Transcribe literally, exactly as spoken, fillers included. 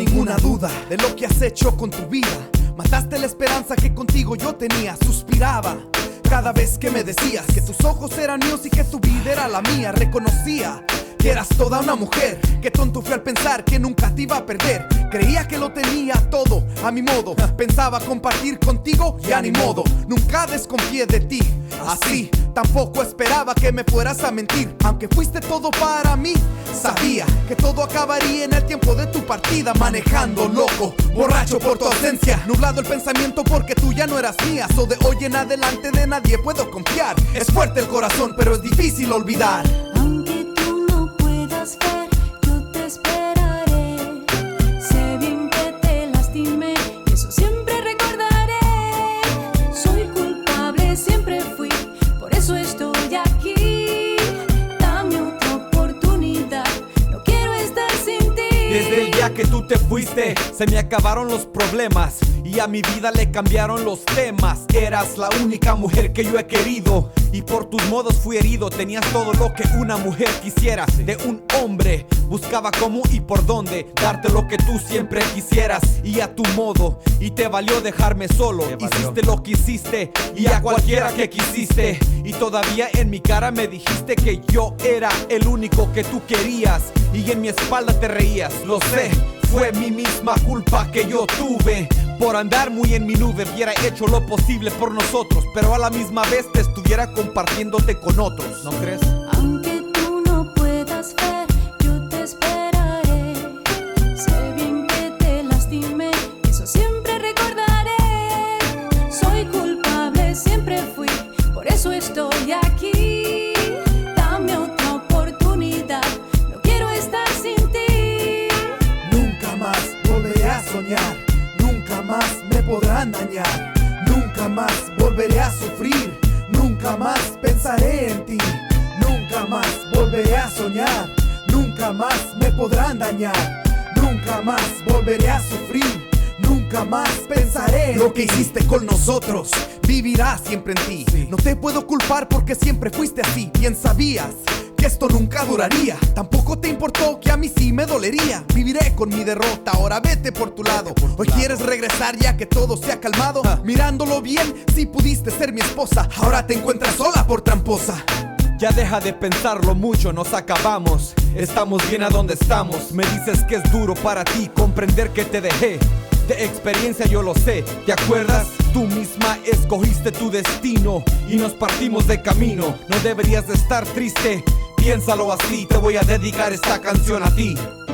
ninguna duda de lo que has hecho con tu vida. Mataste la esperanza que contigo yo tenía. Suspiraba cada vez que me decías que tus ojos eran míos y que tu vida era la mía. Reconocía que eras toda una mujer. Qué tonto fui al pensar que nunca te iba a perder. Creía que lo tenía todo a mi modo. Pensaba compartir contigo, ya ni modo. Nunca desconfié de ti, así. Tampoco esperaba que me fueras a mentir. Aunque fuiste todo para mí, sabía que todo acabaría en el tiempo de tu partida. Manejando loco, borracho por tu ausencia, nublado el pensamiento porque tú ya no eras mía. So de hoy en adelante de nadie puedo confiar. Es fuerte el corazón pero es difícil olvidar. Aunque tú no puedas ver, yo te esperaré. Sé bien que te lastimé y eso siempre recordaré. Soy culpable, siempre fui, por eso estoy aquí. Dame otra oportunidad, no quiero estar sin ti. Desde el día que tú te fuiste, se me acabaron los problemas y a mi vida le cambiaron los temas. Eras la única mujer que yo he querido y por tus modos fui herido. Tenías todo lo que una mujer quisiera de un hombre. Buscaba cómo y por dónde darte lo que tú siempre quisieras y a tu modo. Y te valió dejarme solo. Hiciste lo que hiciste y a cualquiera que quisiste. Y todavía en mi cara me dijiste que yo era el único que tú querías. Y en mi espalda te reías, lo sé. Fue mi misma culpa que yo tuve por andar muy en mi nube. Hubiera hecho lo posible por nosotros, pero a la misma vez te estuviera compartiéndote con otros, ¿no crees? Aunque tú no puedas ver, yo te esperaré. Sé bien que te lastimé, eso siempre recordaré. Soy culpable, siempre fui, por eso estoy aquí. Dame otra oportunidad, no quiero estar sin ti. Nunca más volveré a soñar, nunca más me podrán dañar. Nunca más volveré a sufrir, nunca más pensaré en ti. Nunca más volveré a soñar, nunca más me podrán dañar. Nunca más volveré a sufrir, nunca más pensaré en lo que hiciste con nosotros. Vivirá siempre en ti, sí. No te puedo culpar porque siempre fuiste así. Bien sabías que esto nunca duraría. Tampoco te importó que a mí sí me dolería. Viviré con mi derrota, ahora vete por tu lado. Hoy quieres regresar ya que todo se ha calmado. Mirándolo bien, sí pudiste ser mi esposa. Ahora te encuentras sola por tramposa. Ya deja de pensarlo mucho, nos acabamos. Estamos bien a donde estamos. Me dices que es duro para ti comprender que te dejé. De experiencia yo lo sé, ¿te acuerdas? Tú misma escogiste tu destino y nos partimos de camino. No deberías de estar triste, piénsalo así. Te voy a dedicar esta canción a ti.